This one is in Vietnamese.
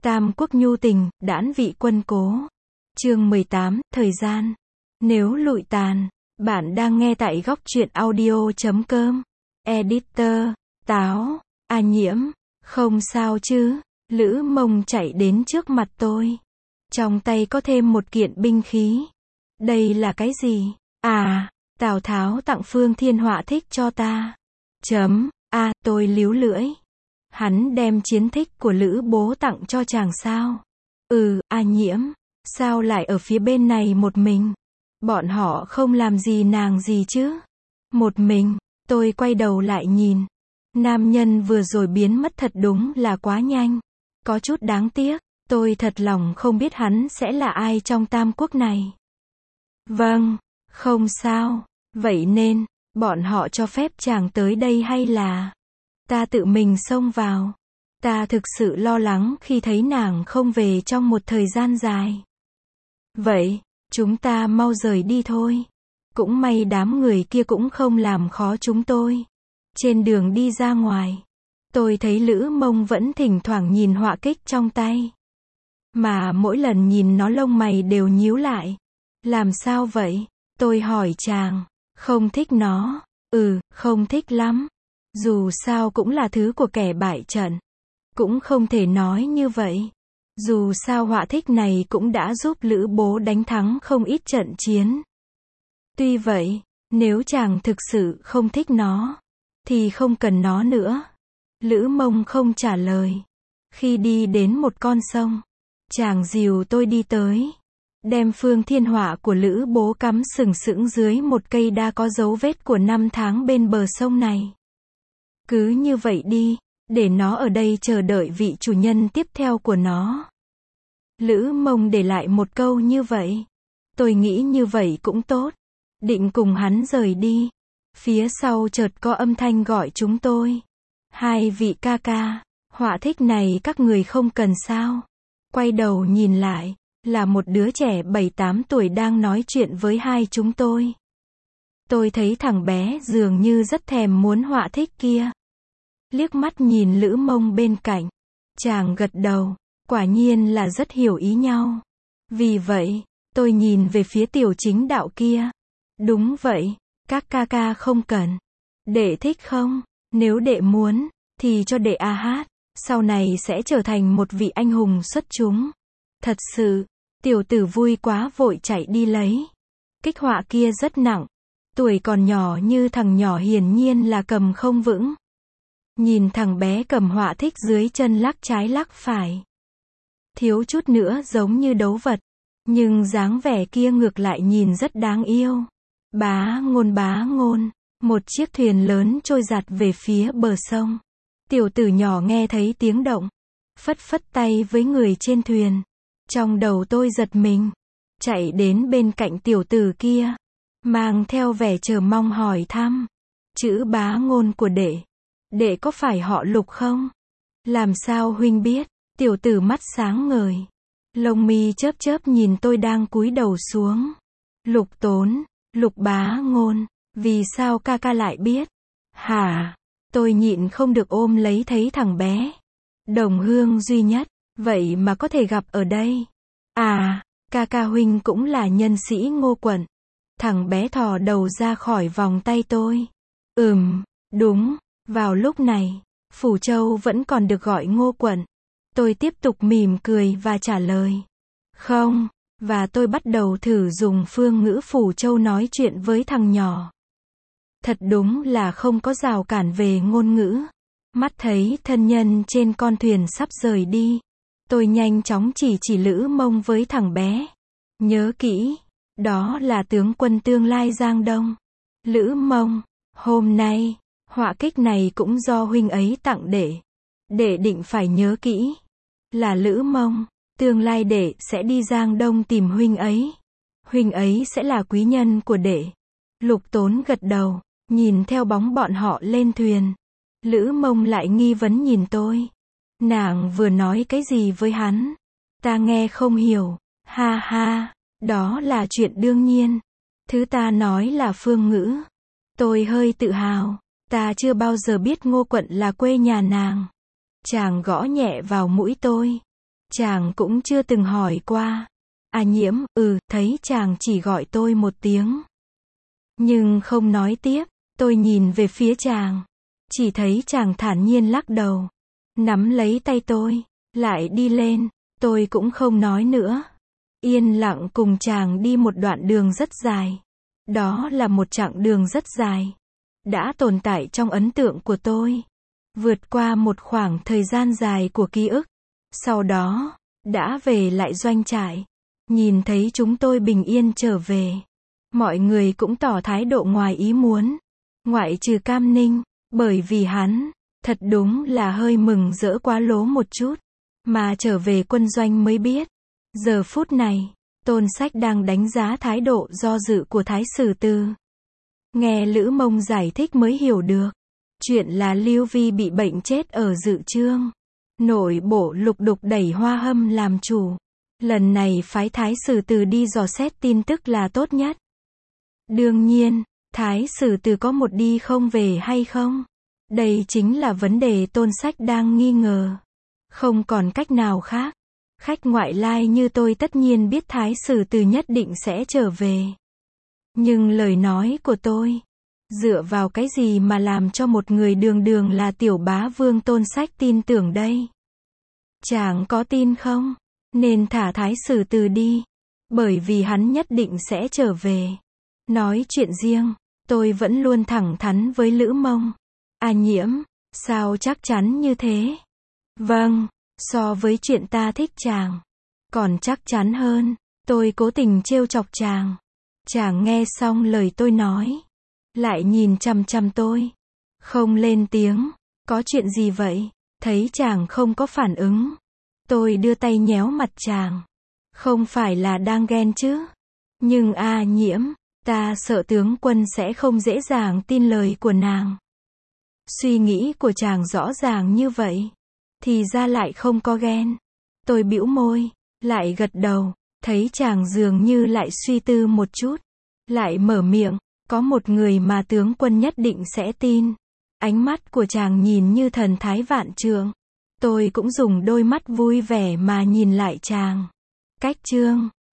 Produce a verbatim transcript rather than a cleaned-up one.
Tam quốc nhu tình, đãn vị quân cố. Chương mười tám, thời gian. Nếu lụi tàn. Bạn đang nghe tại góc truyện audio chấm com. Editor, Táo, A Nhiễm. Không sao chứ. Lữ Mông chạy đến trước mặt tôi. Trong tay có thêm một kiện binh khí. Đây là cái gì? À, Tào Tháo tặng Phương Thiên Họa thích cho ta. Chấm, a, tôi líu lưỡi. Hắn đem chiến thích của Lữ bố tặng cho chàng sao? Ừ, A Nhiễm. Sao lại ở phía bên này một mình? Bọn họ không làm gì nàng gì chứ? Một mình, tôi quay đầu lại nhìn. Nam nhân vừa rồi biến mất thật đúng là quá nhanh. Có chút đáng tiếc, tôi thật lòng không biết hắn sẽ là ai trong Tam Quốc này. Vâng, không sao. Vậy nên, bọn họ cho phép chàng tới đây hay là ta tự mình xông vào? Ta thực sự lo lắng khi thấy nàng không về trong một thời gian dài. Vậy, chúng ta mau rời đi thôi. Cũng may đám người kia cũng không làm khó chúng tôi. Trên đường đi ra ngoài, tôi thấy Lữ Mông vẫn thỉnh thoảng nhìn họa kích trong tay. Mà mỗi lần nhìn nó lông mày đều nhíu lại. Làm sao vậy? Tôi hỏi chàng. Không thích nó. Ừ, không thích lắm. Dù sao cũng là thứ của kẻ bại trận. Cũng không thể nói như vậy. Dù sao họa thích này cũng đã giúp Lữ bố đánh thắng không ít trận chiến. Tuy vậy, nếu chàng thực sự không thích nó, thì không cần nó nữa. Lữ Mông không trả lời. Khi đi đến một con sông, chàng dìu tôi đi tới. Đem Phương Thiên Họa của Lữ bố cắm sừng sững dưới một cây đa có dấu vết của năm tháng bên bờ sông này. Cứ như vậy đi, để nó ở đây chờ đợi vị chủ nhân tiếp theo của nó. Lữ Mông để lại một câu như vậy. Tôi nghĩ như vậy cũng tốt. Định cùng hắn rời đi. Phía sau chợt có âm thanh gọi chúng tôi. Hai vị ca ca, họa thích này các người không cần sao? Quay đầu nhìn lại, là một đứa trẻ bảy tám tuổi đang nói chuyện với hai chúng tôi. Tôi thấy thằng bé dường như rất thèm muốn họa thích kia. Liếc mắt nhìn Lữ Mông bên cạnh. Chàng gật đầu, quả nhiên là rất hiểu ý nhau. Vì vậy, tôi nhìn về phía tiểu chính đạo kia. Đúng vậy, các ca ca không cần. Đệ thích không? Nếu đệ muốn, thì cho đệ a hát. Sau này sẽ trở thành một vị anh hùng xuất chúng. Thật sự, tiểu tử vui quá vội chạy đi lấy. Kích họa kia rất nặng. Tuổi còn nhỏ như thằng nhỏ hiển nhiên là cầm không vững. Nhìn thằng bé cầm họa thích dưới chân lắc trái lắc phải. Thiếu chút nữa giống như đấu vật. Nhưng dáng vẻ kia ngược lại nhìn rất đáng yêu. Bá ngôn bá ngôn. Một chiếc thuyền lớn trôi giạt về phía bờ sông. Tiểu tử nhỏ nghe thấy tiếng động. Phất phất tay với người trên thuyền. Trong đầu tôi giật mình. Chạy đến bên cạnh tiểu tử kia. Mang theo vẻ chờ mong hỏi thăm. Chữ bá ngôn của đệ. Đệ có phải họ Lục không? Làm sao huynh biết? Tiểu tử mắt sáng ngời. Lông mi chớp chớp nhìn tôi đang cúi đầu xuống. Lục Tốn, Lục bá ngôn. Vì sao ca ca lại biết? Hả? Tôi nhịn không được ôm lấy thấy thằng bé. Đồng hương duy nhất. Vậy mà có thể gặp ở đây. À, ca ca huynh cũng là nhân sĩ Ngô quận. Thằng bé thò đầu ra khỏi vòng tay tôi. Ừm, đúng. Vào lúc này, Phủ Châu vẫn còn được gọi Ngô quận. Tôi tiếp tục mỉm cười và trả lời. Không, và tôi bắt đầu thử dùng phương ngữ Phủ Châu nói chuyện với thằng nhỏ. Thật đúng là không có rào cản về ngôn ngữ. Mắt thấy thân nhân trên con thuyền sắp rời đi. Tôi nhanh chóng chỉ chỉ Lữ Mông với thằng bé. Nhớ kỹ, đó là tướng quân tương lai Giang Đông. Lữ Mông, hôm nay, họa kích này cũng do huynh ấy tặng đệ. Đệ định phải nhớ kỹ. Là Lữ Mông, tương lai đệ sẽ đi Giang Đông tìm huynh ấy. Huynh ấy sẽ là quý nhân của đệ. Lục Tốn gật đầu, nhìn theo bóng bọn họ lên thuyền. Lữ Mông lại nghi vấn nhìn tôi. Nàng vừa nói cái gì với hắn? Ta nghe không hiểu. Ha ha, đó là chuyện đương nhiên. Thứ ta nói là phương ngữ. Tôi hơi tự hào. Ta chưa bao giờ biết Ngô quận là quê nhà nàng. Chàng gõ nhẹ vào mũi tôi. Chàng cũng chưa từng hỏi qua. A Nhiễm, ừ, thấy chàng chỉ gọi tôi một tiếng. Nhưng không nói tiếp, tôi nhìn về phía chàng. Chỉ thấy chàng thản nhiên lắc đầu. Nắm lấy tay tôi, lại đi lên, tôi cũng không nói nữa. Yên lặng cùng chàng đi một đoạn đường rất dài. Đó là một chặng đường rất dài. Đã tồn tại trong ấn tượng của tôi. Vượt qua một khoảng thời gian dài của ký ức. Sau đó, đã về lại doanh trại. Nhìn thấy chúng tôi bình yên trở về. Mọi người cũng tỏ thái độ ngoài ý muốn. Ngoại trừ Cam Ninh, bởi vì hắn, thật đúng là hơi mừng rỡ quá lố một chút. Mà trở về quân doanh mới biết. Giờ phút này, Tôn Sách đang đánh giá thái độ do dự của Thái Sử Từ. Nghe Lữ Mông giải thích mới hiểu được. Chuyện là Lưu Vi bị bệnh chết ở Dự Chương. Nội bộ Lục Đục đẩy Hoa Hâm làm chủ. Lần này phái Thái Sử Từ đi dò xét tin tức là tốt nhất. Đương nhiên, Thái Sử Từ có một đi không về hay không? Đây chính là vấn đề Tôn Sách đang nghi ngờ. Không còn cách nào khác. Khách ngoại lai như tôi tất nhiên biết Thái Sử Từ nhất định sẽ trở về. Nhưng lời nói của tôi, dựa vào cái gì mà làm cho một người đường đường là tiểu bá vương Tôn Sách tin tưởng đây? Chàng có tin không? Nên thả Thái Sử Từ đi. Bởi vì hắn nhất định sẽ trở về. Nói chuyện riêng, tôi vẫn luôn thẳng thắn với Lữ Mông. A Nhiễm, sao chắc chắn như thế? Vâng, so với chuyện ta thích chàng, còn chắc chắn hơn. Tôi cố tình trêu chọc chàng. Chàng nghe xong lời tôi nói, lại nhìn chằm chằm tôi, không lên tiếng. Có chuyện gì vậy? Thấy chàng không có phản ứng, tôi đưa tay nhéo mặt chàng. Không phải là đang ghen chứ? Nhưng A Nhiễm, ta sợ tướng quân sẽ không dễ dàng tin lời của nàng. Suy nghĩ của chàng rõ ràng như vậy, thì ra lại không có ghen. Tôi bĩu môi, lại gật đầu, thấy chàng dường như lại suy tư một chút, lại mở miệng, có một người mà tướng quân nhất định sẽ tin. Ánh mắt của chàng nhìn như thần thái vạn trượng. Tôi cũng dùng đôi mắt vui vẻ mà nhìn lại chàng. Cách chương